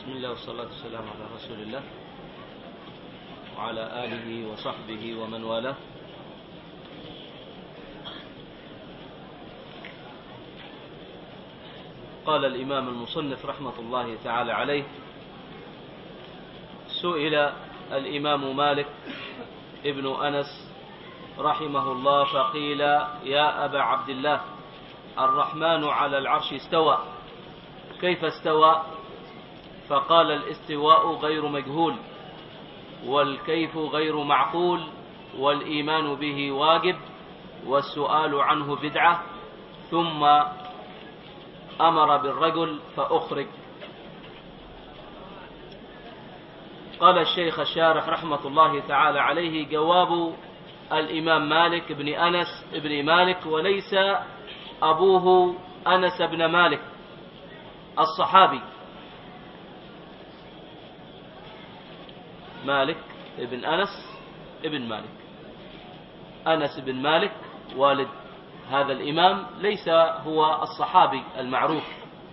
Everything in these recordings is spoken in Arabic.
بسم الله والصلاة والسلام على رسول الله وعلى آله وصحبه ومن والاه. قال الإمام المصنف رحمة الله تعالى عليه: سئل الإمام مالك ابن أنس رحمه الله فقيل: يا أبا عبد الله، الرحمن على العرش استوى، كيف استوى؟ فقال: الاستواء غير مجهول، والكيف غير معقول، والإيمان به واجب، والسؤال عنه بدعة. ثم أمر بالرجل فأخرج. قال الشيخ الشارح رحمة الله تعالى عليه: جواب الإمام مالك بن أنس بن مالك، وليس أبوه أنس بن مالك الصحابي، مالك ابن أنس ابن مالك. أنس بن مالك والد هذا الإمام ليس هو الصحابي المعروف.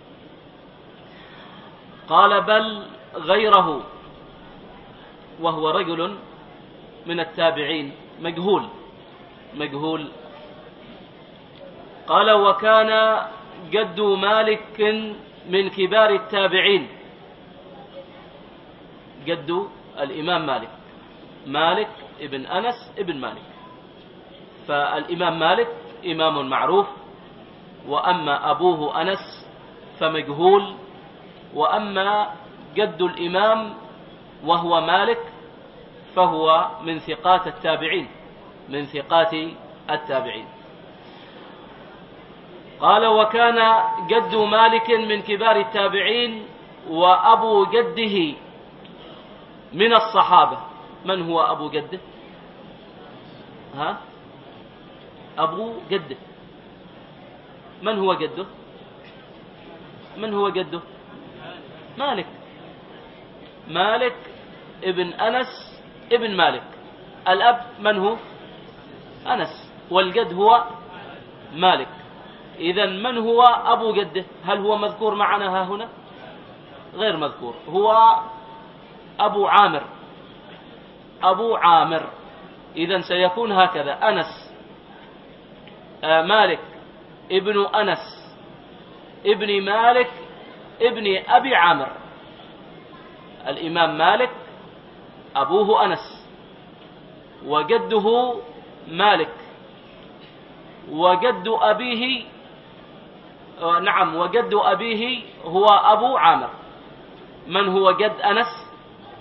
قال: بل غيره، وهو رجل من التابعين مجهول. قال: وكان جد مالك من كبار التابعين، جد الإمام مالك ابن أنس ابن مالك. فالإمام مالك إمام معروف، وأما أبوه أنس فمجهول، وأما جد الإمام وهو مالك فهو من ثقات التابعين. قال: وكان جد مالك من كبار التابعين، وأبو جده من الصحابة. من هو أبو جده؟ أبو جده من هو جده؟ مالك ابن أنس ابن مالك. الأب من هو؟ أنس، والجد هو مالك. إذن من هو أبو جده؟ هل هو مذكور معنا هنا؟ غير مذكور. هو أبو عامر. إذن سيكون هكذا: أنس مالك ابن أنس ابن مالك ابن أبي عامر. الإمام مالك أبوه أنس، وجده مالك، وجد أبيه هو أبو عامر. من هو جد أنس؟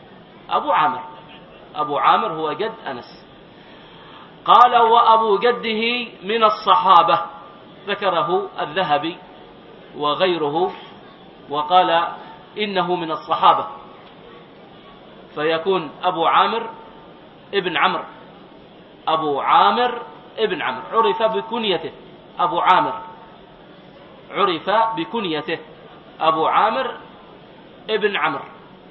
أبو عامر هو جد أنس. قال: وأبو جده من الصحابة، ذكره الذهبي وغيره، وقال إنه من الصحابة، فيكون أبو عامر ابن عمرو. عرف بكنيته أبو عامر ابن عمرو.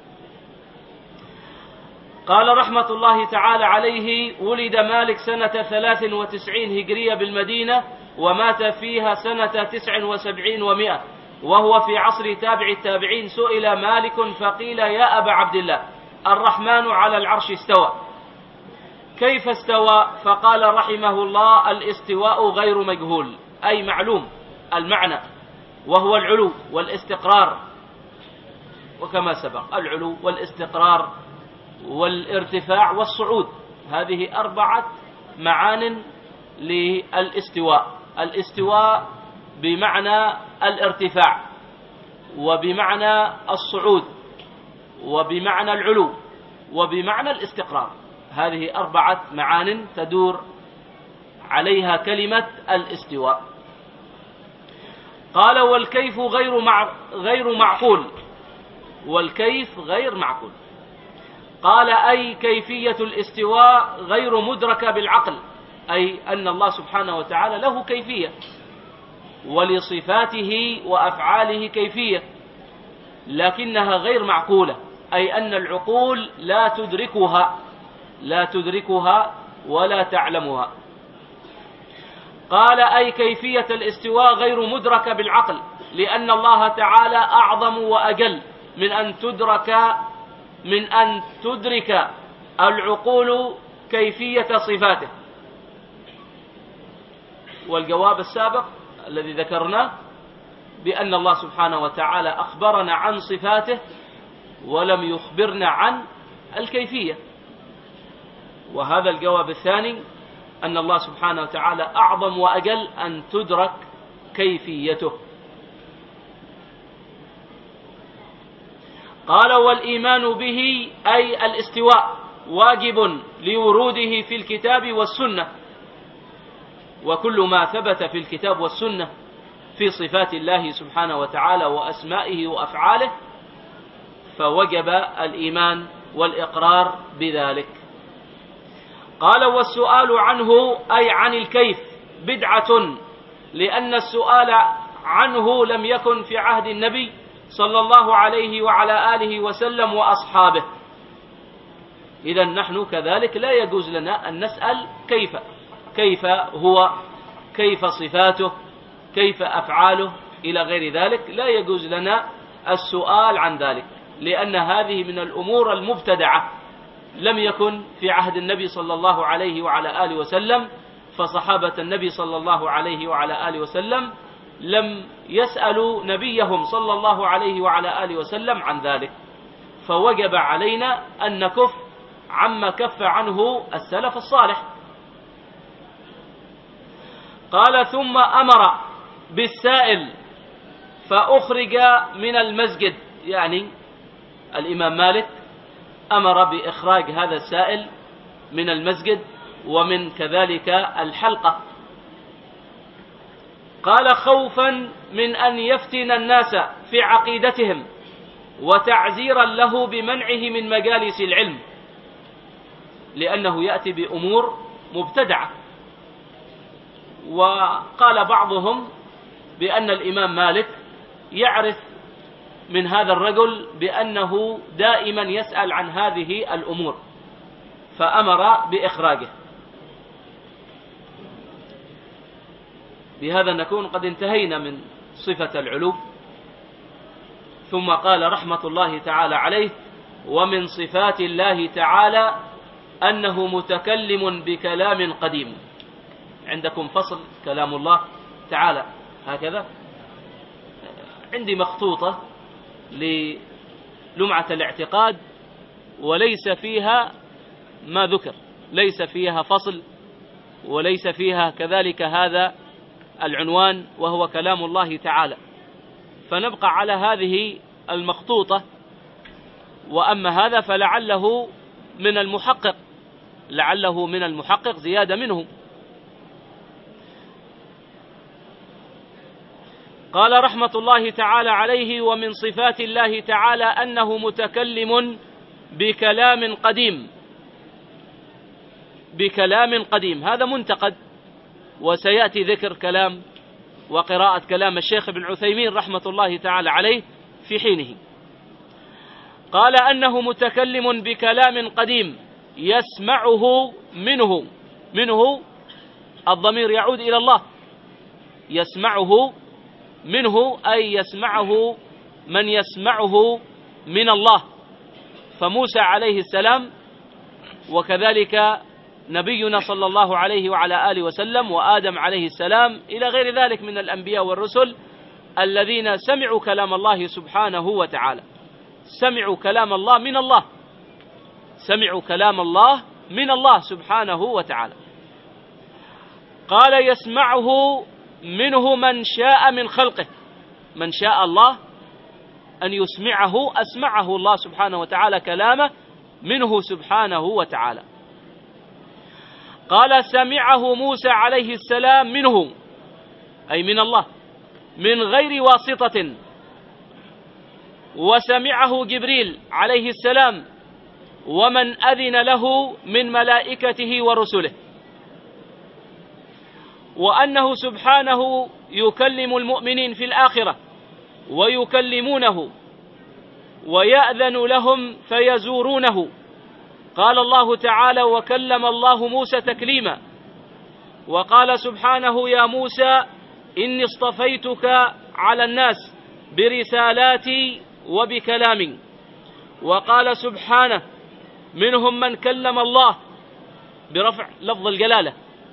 قال رحمة الله تعالى عليه: ولد مالك سنة 93 هجرية بالمدينة، ومات فيها سنة 79 و100، وهو في عصر تابع التابعين. سئل مالك فقيل: يا أبا عبد الله، الرحمن على العرش استوى، كيف استوى؟ فقال رحمه الله: الاستواء غير مجهول، أي معلوم المعنى، وهو العلو والاستقرار، وكما سبق العلو والاستقرار والارتفاع والصعود، هذه 4 معان للاستواء. الاستواء بمعنى الارتفاع، وبمعنى الصعود، وبمعنى العلو، وبمعنى الاستقرار. هذه 4 معان تدور عليها كلمة الاستواء. قال: والكيف غير معقول. والكيف غير معقول. قال: أي كيفية الاستواء غير مدركة بالعقل، أي أن الله سبحانه وتعالى له كيفية، ولصفاته وأفعاله كيفية، لكنها غير معقولة، أي أن العقول لا تدركها ولا تعلمها. قال: أي كيفية الاستواء غير مدركة بالعقل، لأن الله تعالى أعظم وأجل من أن تدرك العقول كيفية صفاته. والجواب السابق الذي ذكرناه بأن الله سبحانه وتعالى أخبرنا عن صفاته ولم يخبرنا عن الكيفية. وهذا الجواب الثاني أن الله سبحانه وتعالى أعظم وأجل أن تدرك كيفيته. قال: والإيمان به أي الاستواء واجب لوروده في الكتاب والسنة، وكل ما ثبت في الكتاب والسنة في صفات الله سبحانه وتعالى وأسمائه وأفعاله فوجب الإيمان والإقرار بذلك. قال: والسؤال عنه أي عن الكيف بدعة، لأن السؤال عنه لم يكن في عهد النبي صلى الله عليه وعلى آله وسلم وأصحابه. إذن نحن كذلك لا يجوز لنا أن نسأل كيف هو، كيف صفاته، كيف أفعاله إلى غير ذلك. لا يجوز لنا السؤال عن ذلك، لأن هذه من الأمور المبتدعة لم يكن في عهد النبي صلى الله عليه وعلى آله وسلم، فصحابة النبي صلى الله عليه وعلى آله وسلم لم يسألوا نبيهم صلى الله عليه وعلى آله وسلم عن ذلك، فوجب علينا أن نكف عما كف عنه السلف الصالح. قال: ثم أمر بالسائل فأخرج من المسجد، يعني الإمام مالك أمر بإخراج هذا السائل من المسجد ومن كذلك الحلقة. قال: خوفا من أن يفتن الناس في عقيدتهم وتعزيرا له بمنعه من مجالس العلم، لأنه يأتي بأمور مبتدعة. وقال بعضهم بأن الإمام مالك يعرف من هذا الرجل بأنه دائما يسأل عن هذه الأمور، فأمر بإخراجه. بهذا نكون قد انتهينا من صفة العلو. ثم قال رحمة الله تعالى عليه: ومن صفات الله تعالى أنه متكلم بكلام قديم. عندكم فصل كلام الله تعالى هكذا، عندي مخطوطة للمعة الاعتقاد وليس فيها ما ذكر، ليس فيها فصل وليس فيها كذلك هذا العنوان وهو كلام الله تعالى، فنبقى على هذه المخطوطة. وأما هذا فلعله من المحقق، لعله من المحقق زيادة منه. قال رحمة الله تعالى عليه: ومن صفات الله تعالى أنه متكلم بكلام قديم. بكلام قديم هذا منتقد، وسيأتي ذكر كلام وقراءة كلام الشيخ ابن عثيمين رحمة الله تعالى عليه في حينه. قال: أنه متكلم بكلام قديم يسمعه منه الضمير يعود إلى الله، يسمعه منه أي يسمعه من يسمعه من الله، فموسى عليه السلام وكذلك نبينا صلى الله عليه وعلى آله وسلم وآدم عليه السلام إلى غير ذلك من الأنبياء والرسل الذين سمعوا كلام الله سبحانه وتعالى، سمعوا كلام الله من الله، سمعوا كلام الله من الله سبحانه وتعالى. قال: يسمعه منه من شاء من خلقه، من شاء الله أن يسمعه أسمعه الله سبحانه وتعالى كلامه منه سبحانه وتعالى. قال: سمعه موسى عليه السلام منه أي من الله من غير واسطة، وسمعه جبريل عليه السلام ومن أذن له من ملائكته ورسله، وأنه سبحانه يكلم المؤمنين في الآخرة ويكلمونه ويأذن لهم فيزورونه. قال الله تعالى: وكلم الله موسى تكليما. وقال سبحانه: يا موسى إني اصطفيتك على الناس برسالاتي وبكلام. وقال سبحانه: منهم من كلم الله، برفع لفظ الجلالة،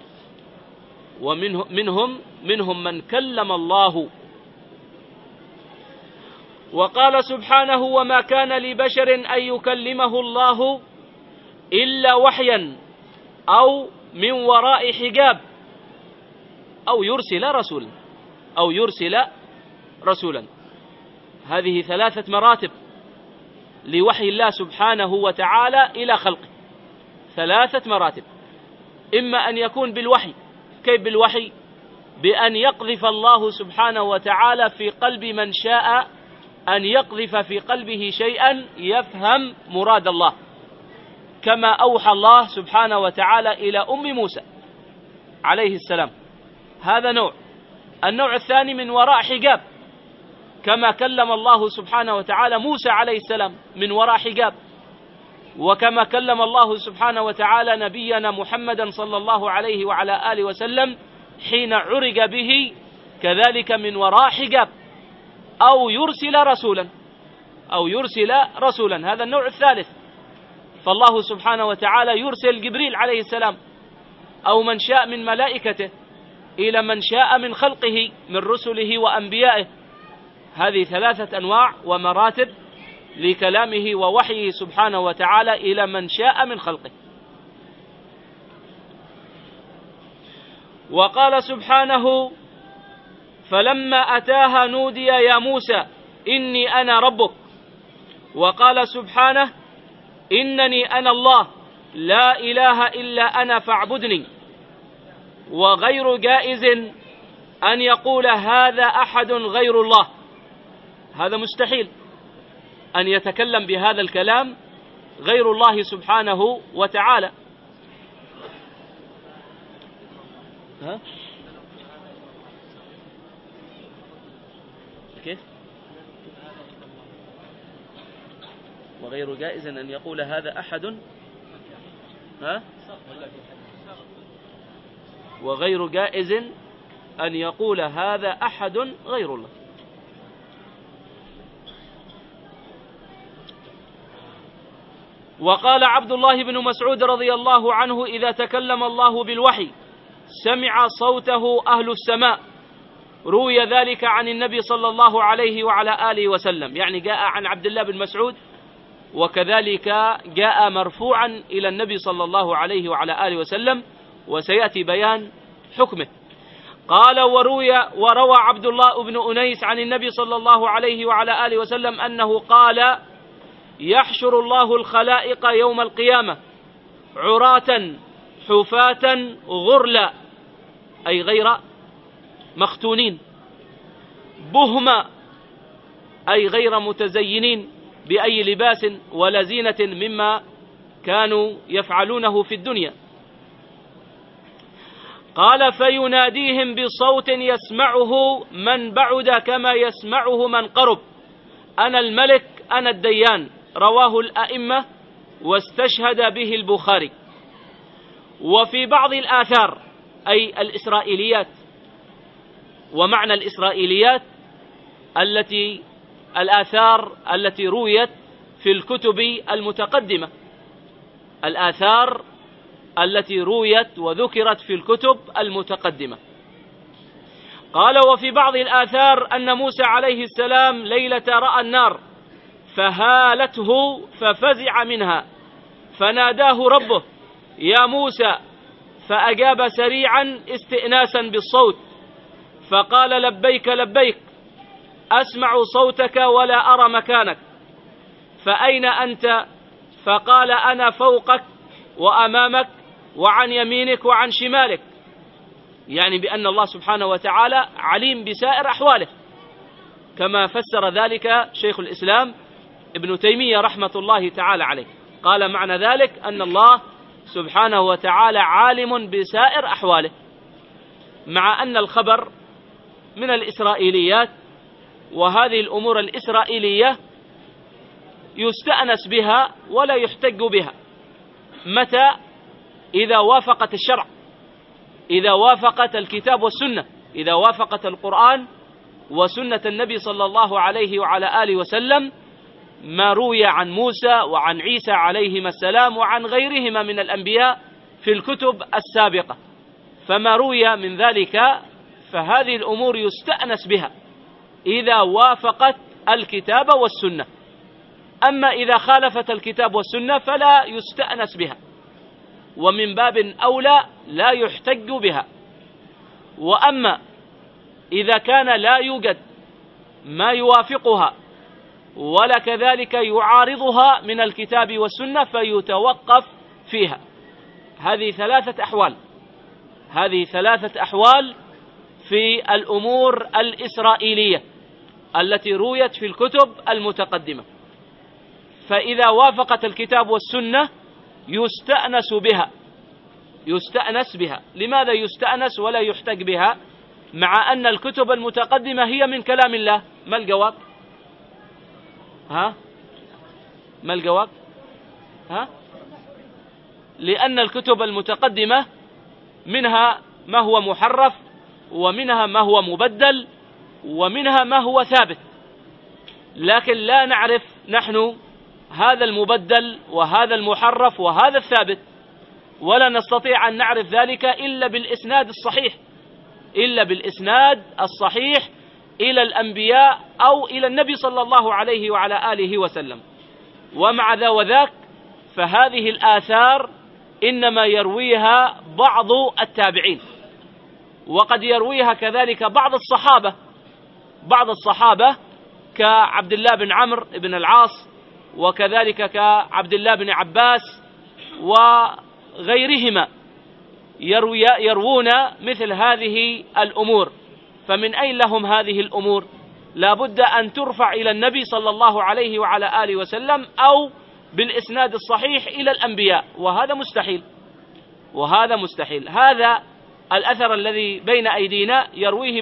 ومنهم من كلم الله. وقال سبحانه: وما كان لبشر أن يكلمه الله إلا وحيا أو من وراء حجاب أو يرسل رسولا. هذه 3 مراتب لوحي الله سبحانه وتعالى إلى خلقه، 3 مراتب. إما أن يكون بالوحي. كيف بالوحي؟ بأن يقذف الله سبحانه وتعالى في قلب من شاء أن يقذف في قلبه شيئا يفهم مراد الله، كما أوحى الله سبحانه وتعالى إلى أم موسى عليه السلام. هذا نوع. النوع الثاني من وراء حجاب، كما كلم الله سبحانه وتعالى موسى عليه السلام من وراء حجاب، وكما كلم الله سبحانه وتعالى نبينا محمدا صلى الله عليه وعلى آله وسلم حين عرج به كذلك من وراء حجاب، أو يرسل رسولا. هذا النوع الثالث. فالله سبحانه وتعالى يرسل جبريل عليه السلام أو من شاء من ملائكته إلى من شاء من خلقه من رسله وأنبيائه. هذه 3 أنواع ومراتب لكلامه ووحيه سبحانه وتعالى إلى من شاء من خلقه. وقال سبحانه: فلما أتاها نودي يا موسى إني أنا ربك. وقال سبحانه: إنني أنا الله لا إله إلا أنا فاعبدني. وغير جائز أن يقول هذا أحد غير الله. هذا مستحيل أن يتكلم بهذا الكلام غير الله سبحانه وتعالى. كيف؟ وغير جائز أن يقول هذا أحد وغير جائز أن يقول هذا أحد غير الله. وقال عبد الله بن مسعود رضي الله عنه: إذا تكلم الله بالوحي سمع صوته أهل السماء. روي ذلك عن النبي صلى الله عليه وعلى آله وسلم. يعني جاء عن عبد الله بن مسعود، وكذلك جاء مرفوعا إلى النبي صلى الله عليه وعلى آله وسلم، وسيأتي بيان حكمه. قال: وروى عبد الله بن أنيس عن النبي صلى الله عليه وعلى آله وسلم أنه قال: يحشر الله الخلائق يوم القيامة عراة حفاة غرلا، أي غير مختونين، بهما، أي غير متزينين بأي لباس ولا زينة مما كانوا يفعلونه في الدنيا. قال: فيناديهم بصوت يسمعه من بعد كما يسمعه من قرب: أنا الملك أنا الديان. رواه الأئمة واستشهد به البخاري. وفي بعض الآثار، أي الإسرائيليات، ومعنى الإسرائيليات الآثار التي رويت في الكتب المتقدمة، الآثار التي رويت وذكرت في الكتب المتقدمة. قال: وفي بعض الآثار أن موسى عليه السلام ليلة رأى النار فهالته ففزع منها، فناداه ربه: يا موسى، فأجاب سريعا استئناسا بالصوت، فقال: لبيك لبيك، أسمع صوتك ولا أرى مكانك، فأين أنت؟ فقال: أنا فوقك وأمامك وعن يمينك وعن شمالك. يعني بأن الله سبحانه وتعالى عليم بسائر أحواله، كما فسر ذلك شيخ الإسلام ابن تيمية رحمة الله تعالى عليه. قال: معنى ذلك أن الله سبحانه وتعالى عالم بسائر أحواله، مع أن الخبر من الإسرائيليات، وهذه الأمور الإسرائيلية يستأنس بها ولا يحتج بها. متى؟ إذا وافقت الشرع، إذا وافقت الكتاب والسنة، إذا وافقت القرآن وسنة النبي صلى الله عليه وعلى آله وسلم، ما روي عن موسى وعن عيسى عليهما السلام وعن غيرهما من الأنبياء في الكتب السابقة، فما روي من ذلك فهذه الأمور يستأنس بها إذا وافقت الكتاب والسنة. أما إذا خالفت الكتاب والسنة فلا يستأنس بها، ومن باب أولى لا يحتج بها. وأما إذا كان لا يوجد ما يوافقها ولا كذلك يعارضها من الكتاب والسنة فيتوقف فيها. هذه ثلاثة أحوال في الأمور الإسرائيلية التي رويت في الكتب المتقدمة. فإذا وافقت الكتاب والسنة يستأنس بها. لماذا يستأنس ولا يحتج بها مع أن الكتب المتقدمة هي من كلام الله؟ ما الجواب؟ ما الجواب؟ لأن الكتب المتقدمة منها ما هو محرف، ومنها ما هو مبدل، ومنها ما هو ثابت، لكن لا نعرف نحن هذا المبدل وهذا المحرف وهذا الثابت، ولا نستطيع أن نعرف ذلك إلا بالإسناد الصحيح إلى الأنبياء أو إلى النبي صلى الله عليه وعلى آله وسلم. ومع ذا وذاك فهذه الآثار إنما يرويها بعض التابعين، وقد يرويها كذلك بعض الصحابة كعبد الله بن عمرو بن العاص، وكذلك كعبد الله بن عباس وغيرهما يروون مثل هذه الأمور. فمن أين لهم هذه الأمور؟ لا بد أن ترفع إلى النبي صلى الله عليه وعلى آله وسلم أو بالإسناد الصحيح إلى الأنبياء، وهذا مستحيل. هذا الأثر الذي بين أيدينا يرويه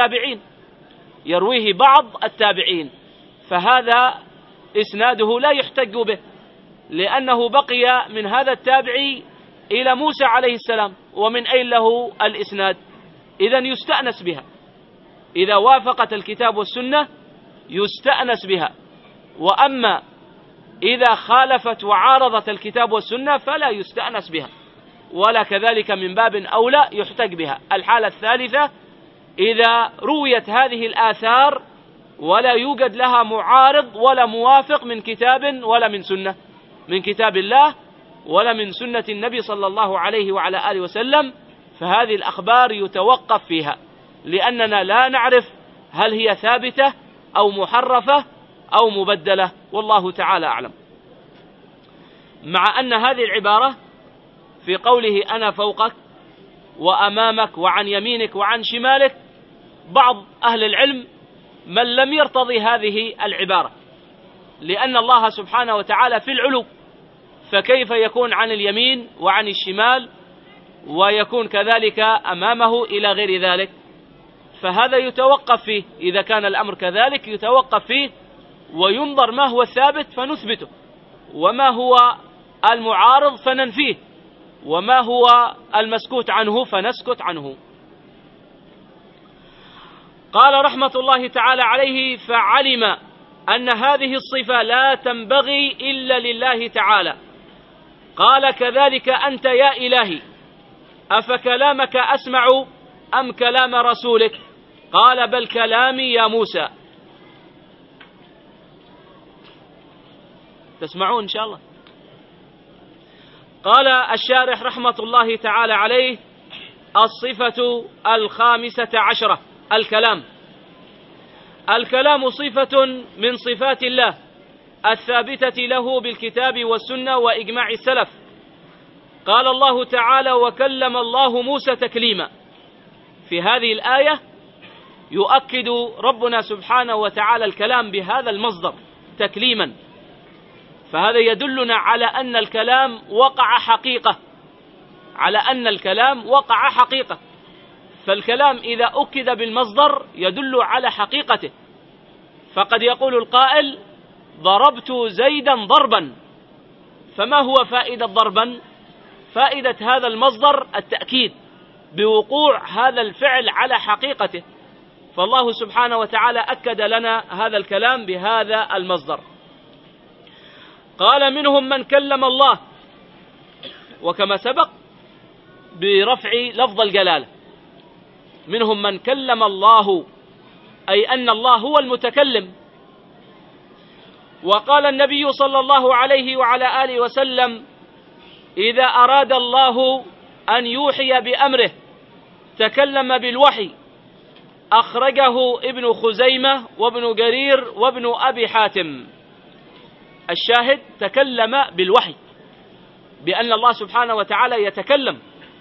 بعض التابعين، فهذا إسناده لا يحتج به، لأنه بقي من هذا التابعي إلى موسى عليه السلام، ومن أين له الإسناد؟ إذن يستأنس بها. إذا وافقت الكتاب والسنة يستأنس بها، وأما إذا خالفت وعارضت الكتاب والسنة فلا يستأنس بها، ولا كذلك من باب أولى يحتج بها. الحالة الثالثة إذا رويت هذه الآثار ولا يوجد لها معارض ولا موافق من كتاب ولا من سنة، من كتاب الله ولا من سنة النبي صلى الله عليه وعلى آله وسلم، فهذه الأخبار يتوقف فيها، لأننا لا نعرف هل هي ثابتة أو محرفة أو مبدلة، والله تعالى أعلم. مع أن هذه العبارة في قوله أنا فوقك وأمامك وعن يمينك وعن شمالك، بعض أهل العلم من لم يرتضي هذه العبارة، لأن الله سبحانه وتعالى في العلو، فكيف يكون عن اليمين وعن الشمال ويكون كذلك أمامه إلى غير ذلك؟ فهذا يتوقف فيه، إذا كان الأمر كذلك يتوقف فيه وينظر ما هو الثابت فنثبته، وما هو المعارض فننفيه، وما هو المسكوت عنه فنسكت عنه. قال رحمة الله تعالى عليه: فعلم أن هذه الصفة لا تنبغي إلا لله تعالى. قال: كذلك أنت يا إلهي، أفكلامك أسمع أم كلام رسولك؟ قال: بل كلامي يا موسى. تسمعون إن شاء الله. قال الشارح رحمة الله تعالى عليه: الصفة 15 الكلام صفة من صفات الله الثابتة له بالكتاب والسنة وإجماع السلف. قال الله تعالى: وكلم الله موسى تكليما. في هذه الآية يؤكد ربنا سبحانه وتعالى الكلام بهذا المصدر تكليما، فهذا يدلنا على أن الكلام وقع حقيقة، فالكلام إذا أكد بالمصدر يدل على حقيقته. فقد يقول القائل: ضربت زيدا ضربا، فما هو فائدة ضربا؟ فائدة هذا المصدر التأكيد بوقوع هذا الفعل على حقيقته، فالله سبحانه وتعالى أكد لنا هذا الكلام بهذا المصدر. قال منهم من كلم الله، وكما سبق برفع لفظ الجلالة، منهم من كلم الله، أي أن الله هو المتكلم. وقال النبي صلى الله عليه وعلى آله وسلم: إذا أراد الله أن يوحي بأمره تكلم بالوحي. أخرجه ابن خزيمة وابن جرير وابن أبي حاتم. الشاهد تكلم بالوحي، بأن الله سبحانه وتعالى يتكلم.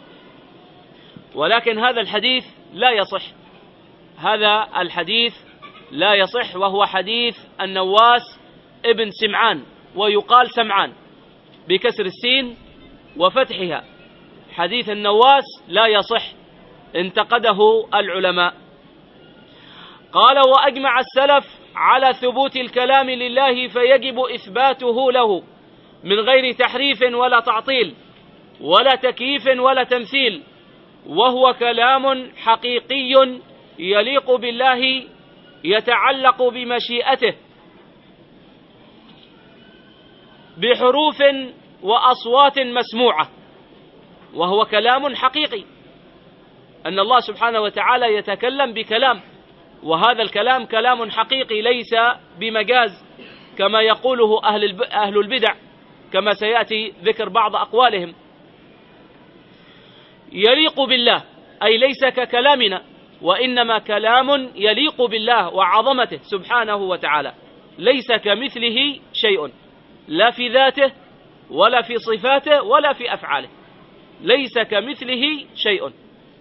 ولكن هذا الحديث لا يصح، هذا الحديث لا يصح، وهو حديث النواس ابن سمعان، ويقال سمعان بكسر السين وفتحها. حديث النواس لا يصح، انتقده العلماء. قال: وأجمع السلف على ثبوت الكلام لله، فيجب إثباته له من غير تحريف ولا تعطيل ولا تكييف ولا تمثيل، وهو كلام حقيقي يليق بالله، يتعلق بمشيئته بحروف وأصوات مسموعة. وهو كلام حقيقي، أن الله سبحانه وتعالى يتكلم بكلام، وهذا الكلام كلام حقيقي ليس بمجاز كما يقوله أهل البدع، كما سيأتي ذكر بعض أقوالهم. يليق بالله، أي ليس ككلامنا، وإنما كلام يليق بالله وعظمته سبحانه وتعالى، ليس كمثله شيء، لا في ذاته ولا في صفاته ولا في أفعاله، ليس كمثله شيء.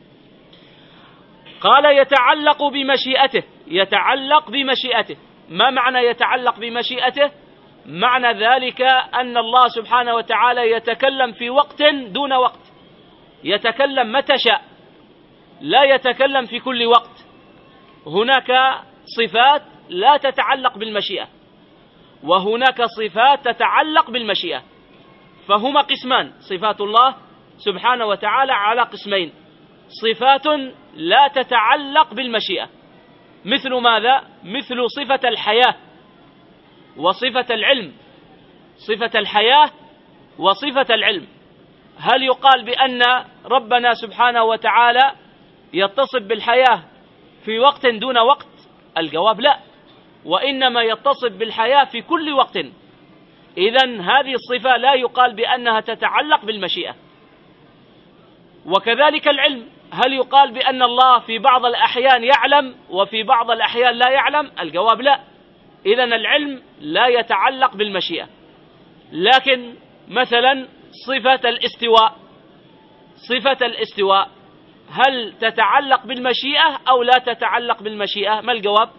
قال: يتعلق بمشيئته. يتعلق بمشيئته، ما معنى يتعلق بمشيئته؟ معنى ذلك أن الله سبحانه وتعالى يتكلم في وقت دون وقت، يتكلم متى شاء، لا يتكلم في كل وقت. هناك صفات لا تتعلق بالمشيئة، وهناك صفات تتعلق بالمشيئة، فهما قسمان. صفات الله سبحانه وتعالى على قسمين: صفات لا تتعلق بالمشيئة، مثل ماذا؟ مثل صفة الحياة وصفة العلم. صفة الحياة وصفة العلم، هل يقال بأن ربنا سبحانه وتعالى يتصف بالحياة في وقت دون وقت؟ الجواب لا، وإنما يتصف بالحياة في كل وقت. إذن هذه الصفة لا يقال بأنها تتعلق بالمشيئة. وكذلك العلم، هل يقال بأن الله في بعض الأحيان يعلم وفي بعض الأحيان لا يعلم؟ الجواب لا. إذن العلم لا يتعلق بالمشيئة. لكن مثلا صفة الاستواء، صفة الاستواء هل تتعلق بالمشيئة أو لا تتعلق بالمشيئة؟ ما الجواب؟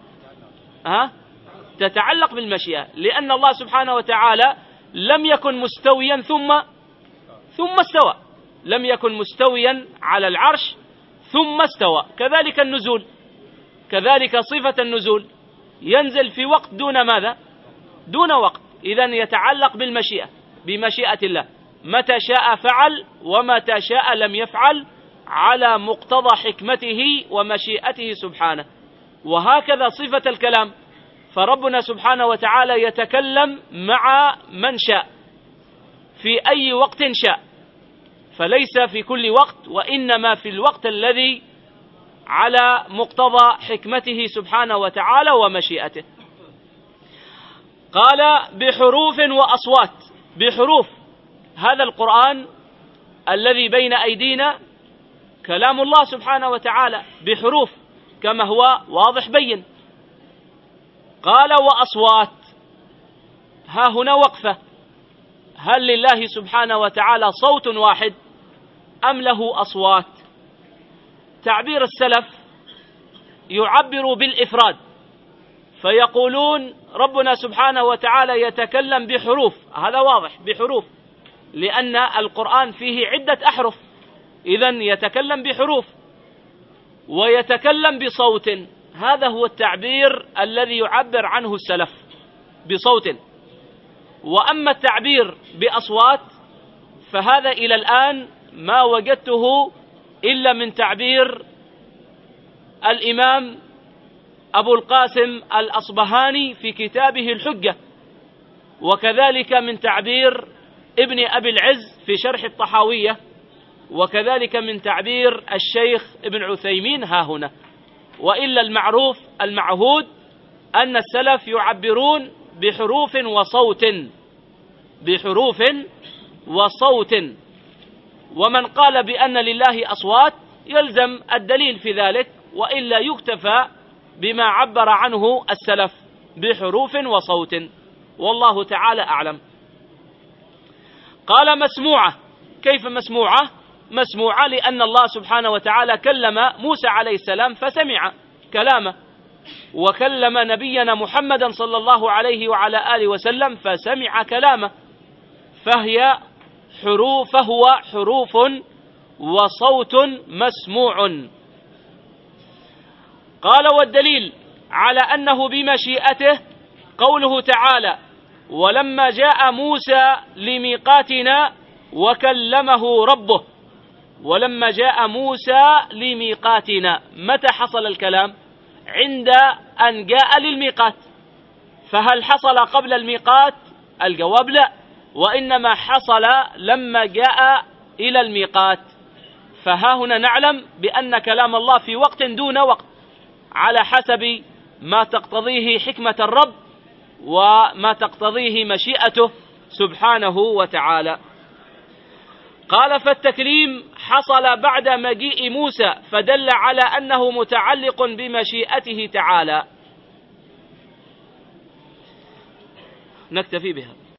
تتعلق بالمشيئة، لأن الله سبحانه وتعالى لم يكن مستويا ثم استوى، لم يكن مستويا على العرش ثم استوى. كذلك النزول، كذلك صفة النزول ينزل في وقت دون ماذا؟ دون وقت. إذن يتعلق بالمشيئة، بمشيئة الله، متى شاء فعل ومتى شاء لم يفعل، على مقتضى حكمته ومشيئته سبحانه. وهكذا صفة الكلام، فربنا سبحانه وتعالى يتكلم مع من شاء في أي وقت شاء، فليس في كل وقت، وإنما في الوقت الذي على مقتضى حكمته سبحانه وتعالى ومشيئته. قال: بحروف وأصوات. بحروف، هذا القرآن الذي بين أيدينا كلام الله سبحانه وتعالى بحروف كما هو واضح بين. قال: وأصوات. ها هنا وقفة، هل لله سبحانه وتعالى صوت واحد أم له أصوات؟ تعبير السلف يعبر بالإفراد، فيقولون ربنا سبحانه وتعالى يتكلم بحروف، هذا واضح بحروف، لأن القرآن فيه عدة أحرف، إذن يتكلم بحروف. ويتكلم بصوت، هذا هو التعبير الذي يعبر عنه السلف، بصوت. وأما التعبير بأصوات فهذا إلى الآن ما وجدته إلا من تعبير الإمام أبو القاسم الأصبهاني في كتابه الحجة، وكذلك من تعبير ابن أبي العز في شرح الطحاوية، وكذلك من تعبير الشيخ ابن عثيمين ها هنا. وإلا المعروف المعهود أن السلف يعبرون بحروف وصوت، بحروف وصوت. ومن قال بأن لله أصوات يلزم الدليل في ذلك، وإلا يكتفى بما عبر عنه السلف بحروف وصوت، والله تعالى أعلم. قال مسموعة. كيف مسموعة؟ مسموعة لأن الله سبحانه وتعالى كلم موسى عليه السلام فسمع كلامه، وكلم نبينا محمدا صلى الله عليه وعلى آله وسلم فسمع كلامه، فهو حروف وصوت مسموع. قال والدليل على أنه بمشيئته قوله تعالى: ولما جاء موسى لميقاتنا وكلمه ربه. ولما جاء موسى لميقاتنا، متى حصل الكلام؟ عند أن جاء للميقات. فهل حصل قبل الميقات؟ الجواب لا، وإنما حصل لما جاء إلى الميقات. فها هنا نعلم بأن كلام الله في وقت دون وقت على حسب ما تقتضيه حكمة الرب وما تقتضيه مشيئته سبحانه وتعالى. قال فالتكليم حصل بعد مجيء موسى، فدل على أنه متعلق بمشيئته تعالى. نكتفي بها.